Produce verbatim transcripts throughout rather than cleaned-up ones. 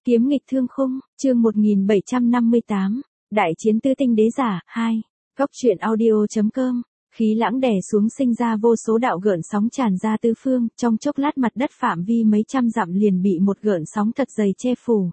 Kiếm nghịch thương khung, chương một nghìn bảy trăm năm mươi tám, Đại chiến tứ tinh đế giả, hai. Góc truyện audio.com, khí lãng đè xuống sinh ra vô số đạo gợn sóng tràn ra tứ phương, trong chốc lát mặt đất phạm vi mấy trăm dặm liền bị một gợn sóng thật dày che phủ.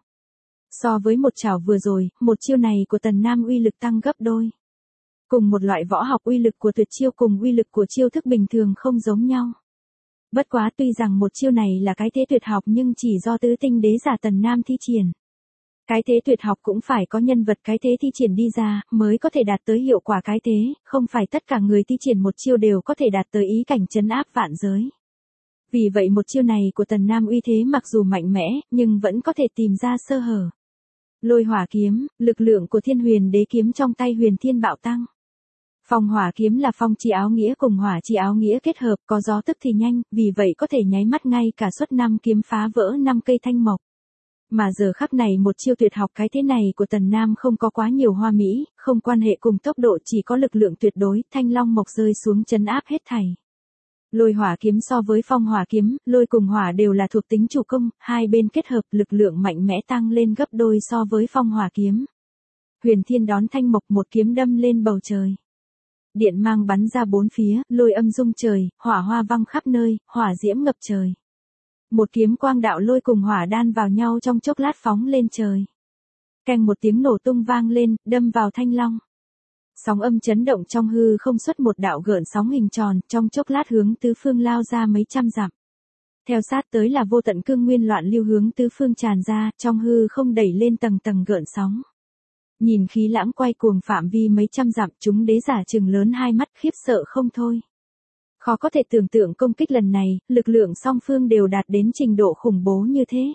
So với một chảo vừa rồi, một chiêu này của Tần Nam uy lực tăng gấp đôi. Cùng một loại võ học uy lực của tuyệt chiêu cùng uy lực của chiêu thức bình thường không giống nhau. Bất quá tuy rằng một chiêu này là cái thế tuyệt học nhưng chỉ do tứ tinh đế giả Tần Nam thi triển. Cái thế tuyệt học cũng phải có nhân vật cái thế thi triển đi ra mới có thể đạt tới hiệu quả cái thế, không phải tất cả người thi triển một chiêu đều có thể đạt tới ý cảnh trấn áp vạn giới. Vì vậy một chiêu này của Tần Nam uy thế mặc dù mạnh mẽ, nhưng vẫn có thể tìm ra sơ hở. Lôi hỏa kiếm, lực lượng của Thiên Huyền Đế kiếm trong tay Huyền Thiên bạo tăng. Phong hỏa kiếm là phong chi áo nghĩa cùng hỏa chi áo nghĩa kết hợp, có gió tức thì nhanh, vì vậy có thể nháy mắt ngay cả xuất năm kiếm phá vỡ năm cây thanh mộc. Mà giờ khắc này một chiêu tuyệt học cái thế này của Tần Nam không có quá nhiều hoa mỹ, không quan hệ cùng tốc độ, chỉ có lực lượng tuyệt đối, thanh long mộc rơi xuống trấn áp hết thảy. Lôi hỏa kiếm so với phong hỏa kiếm, lôi cùng hỏa đều là thuộc tính chủ công, hai bên kết hợp lực lượng mạnh mẽ tăng lên gấp đôi so với phong hỏa kiếm. Huyền Thiên đón thanh mộc một kiếm đâm lên bầu trời. Điện mang bắn ra bốn phía, lôi âm rung trời, hỏa hoa văng khắp nơi, hỏa diễm ngập trời. Một kiếm quang đạo lôi cùng hỏa đan vào nhau trong chốc lát phóng lên trời. Keng một tiếng nổ tung vang lên, đâm vào thanh long. Sóng âm chấn động trong hư không, xuất một đạo gợn sóng hình tròn, trong chốc lát hướng tứ phương lao ra mấy trăm dặm. Theo sát tới là vô tận cương nguyên loạn lưu hướng tứ phương tràn ra, trong hư không đẩy lên tầng tầng gợn sóng. Nhìn khí lãng quay cuồng phạm vi mấy trăm dặm, chúng đế giả trừng lớn hai mắt khiếp sợ không thôi. Khó có thể tưởng tượng công kích lần này, lực lượng song phương đều đạt đến trình độ khủng bố như thế.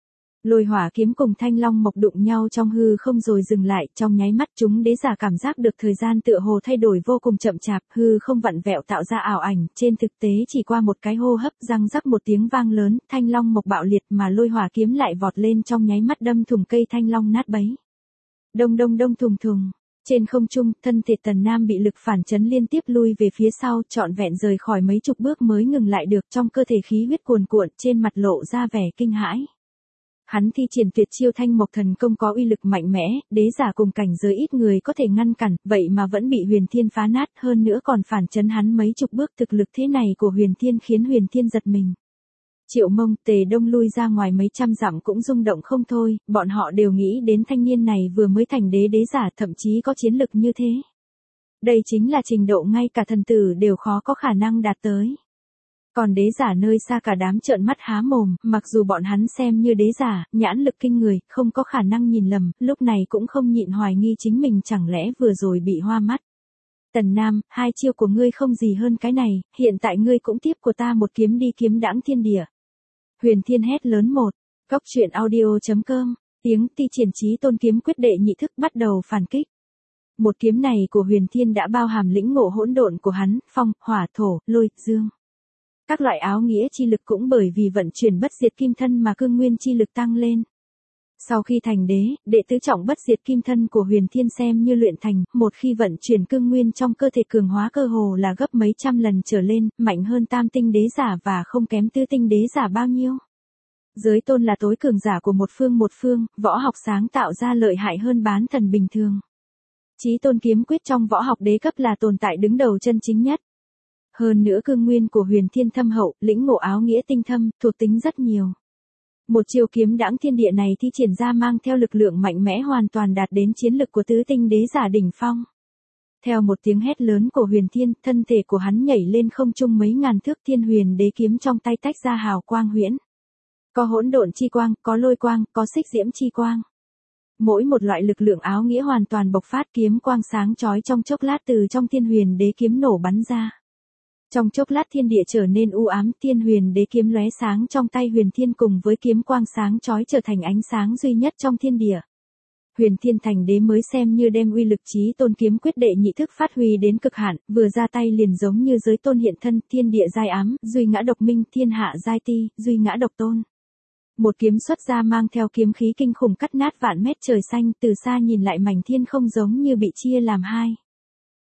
Lôi hỏa kiếm cùng thanh long mộc đụng nhau trong hư không rồi dừng lại, trong nháy mắt chúng đế giả cảm giác được thời gian tựa hồ thay đổi vô cùng chậm chạp, hư không vặn vẹo tạo ra ảo ảnh, trên thực tế chỉ qua một cái hô hấp, răng rắc một tiếng vang lớn, thanh long mộc bạo liệt mà lôi hỏa kiếm lại vọt lên trong nháy mắt đâm thủng cây thanh long nát bấy. Đông đông đông thùng thùng. Trên không trung, thân thể Tần Nam bị lực phản chấn liên tiếp lui về phía sau, trọn vẹn rời khỏi mấy chục bước mới ngừng lại được, trong cơ thể khí huyết cuồn cuộn, trên mặt lộ ra vẻ kinh hãi. Hắn thi triển tuyệt chiêu thanh mộc thần công có uy lực mạnh mẽ, đế giả cùng cảnh giới ít người có thể ngăn cản, vậy mà vẫn bị Huyền Thiên phá nát, hơn nữa còn phản chấn hắn mấy chục bước, thực lực thế này của Huyền Thiên khiến Huyền Thiên giật mình. Triệu Mông, Tề Đông lui ra ngoài mấy trăm dặm cũng rung động không thôi, bọn họ đều nghĩ đến thanh niên này vừa mới thành đế đế giả, thậm chí có chiến lực như thế. Đây chính là trình độ ngay cả thần tử đều khó có khả năng đạt tới. Còn đế giả nơi xa cả đám trợn mắt há mồm, mặc dù bọn hắn xem như đế giả, nhãn lực kinh người, không có khả năng nhìn lầm, lúc này cũng không nhịn hoài nghi chính mình chẳng lẽ vừa rồi bị hoa mắt. Tần Nam, hai chiêu của ngươi không gì hơn cái này, hiện tại ngươi cũng tiếp của ta một kiếm đi kiếm đãng thiên địa. Huyền Thiên hét lớn một, góc truyện audio.com, tiếng ti triển chí tôn kiếm quyết đệ nhị thức bắt đầu phản kích. Một kiếm này của Huyền Thiên đã bao hàm lĩnh ngộ hỗn độn của hắn, phong, hỏa, thổ, lôi, dương. Các loại áo nghĩa chi lực cũng bởi vì vận chuyển bất diệt kim thân mà cương nguyên chi lực tăng lên. Sau khi thành đế, đệ tứ trọng bất diệt kim thân của Huyền Thiên xem như luyện thành, một khi vận chuyển cương nguyên trong cơ thể cường hóa cơ hồ là gấp mấy trăm lần trở lên, mạnh hơn tam tinh đế giả và không kém tứ tinh đế giả bao nhiêu. Giới tôn là tối cường giả của một phương một phương, võ học sáng tạo ra lợi hại hơn bán thần bình thường. Chí tôn kiếm quyết trong võ học đế cấp là tồn tại đứng đầu chân chính nhất. Hơn nữa cương nguyên của Huyền Thiên thâm hậu, lĩnh ngộ áo nghĩa tinh thâm, thuộc tính rất nhiều. Một chiêu kiếm đãng thiên địa này thi triển ra mang theo lực lượng mạnh mẽ hoàn toàn đạt đến chiến lực của tứ tinh đế giả đỉnh phong. Theo một tiếng hét lớn của Huyền Thiên, thân thể của hắn nhảy lên không trung mấy ngàn thước, Thiên Huyền Đế kiếm trong tay tách ra hào quang huyễn. Có hỗn độn chi quang, có lôi quang, có xích diễm chi quang. Mỗi một loại lực lượng áo nghĩa hoàn toàn bộc phát, kiếm quang sáng chói trong chốc lát từ trong Thiên Huyền Đế kiếm nổ bắn ra. Trong chốc lát thiên địa trở nên u ám, Thiên Huyền Đế kiếm lóe sáng trong tay Huyền Thiên cùng với kiếm quang sáng chói trở thành ánh sáng duy nhất trong thiên địa. Huyền Thiên thành đế mới xem như đem uy lực chí tôn kiếm quyết đệ nhị thức phát huy đến cực hạn, vừa ra tay liền giống như giới tôn hiện thân, thiên địa giai ám, duy ngã độc minh, thiên hạ giai ti, duy ngã độc tôn. Một kiếm xuất ra mang theo kiếm khí kinh khủng cắt nát vạn mét trời xanh, từ xa nhìn lại mảnh thiên không giống như bị chia làm hai.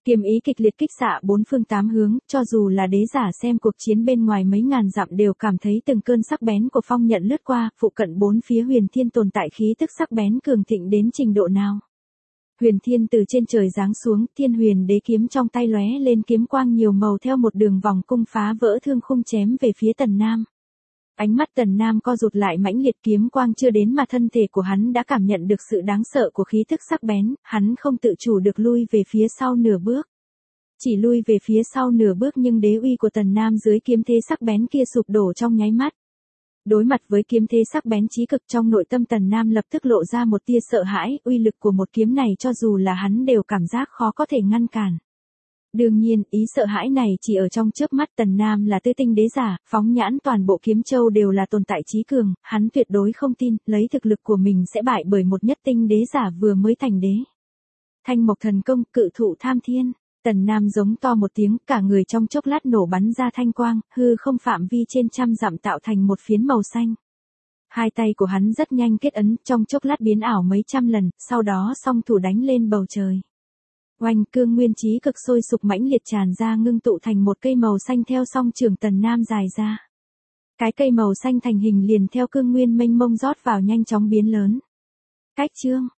Kiếm ý kịch liệt kích xạ bốn phương tám hướng, cho dù là đế giả xem cuộc chiến bên ngoài mấy ngàn dặm đều cảm thấy từng cơn sắc bén của phong nhận lướt qua, phụ cận bốn phía Huyền Thiên tồn tại khí tức sắc bén cường thịnh đến trình độ nào. Huyền Thiên từ trên trời giáng xuống, Thiên Huyền Đế kiếm trong tay lóe lên kiếm quang nhiều màu theo một đường vòng cung phá vỡ thương khung chém về phía Tần Nam. Ánh mắt Tần Nam co rụt lại mãnh liệt, kiếm quang chưa đến mà thân thể của hắn đã cảm nhận được sự đáng sợ của khí tức sắc bén, hắn không tự chủ được lui về phía sau nửa bước. Chỉ lui về phía sau nửa bước nhưng đế uy của Tần Nam dưới kiếm thế sắc bén kia sụp đổ trong nháy mắt. Đối mặt với kiếm thế sắc bén chí cực, trong nội tâm Tần Nam lập tức lộ ra một tia sợ hãi, uy lực của một kiếm này cho dù là hắn đều cảm giác khó có thể ngăn cản. Đương nhiên, ý sợ hãi này chỉ ở trong chớp mắt. Tần Nam là tư tinh đế giả, phóng nhãn toàn bộ kiếm châu đều là tồn tại chí cường, hắn tuyệt đối không tin, lấy thực lực của mình sẽ bại bởi một nhất tinh đế giả vừa mới thành đế. Thanh mộc thần công, cự thụ tham thiên. Tần Nam giống to một tiếng, cả người trong chốc lát nổ bắn ra thanh quang, hư không phạm vi trên trăm dặm tạo thành một phiến màu xanh. Hai tay của hắn rất nhanh kết ấn, trong chốc lát biến ảo mấy trăm lần, sau đó song thủ đánh lên bầu trời. Oanh, cương nguyên chí cực sôi sục mãnh liệt tràn ra, ngưng tụ thành một cây màu xanh theo song trường Tần Nam dài ra. Cái cây màu xanh thành hình liền theo cương nguyên mênh mông rót vào nhanh chóng biến lớn. Cách chương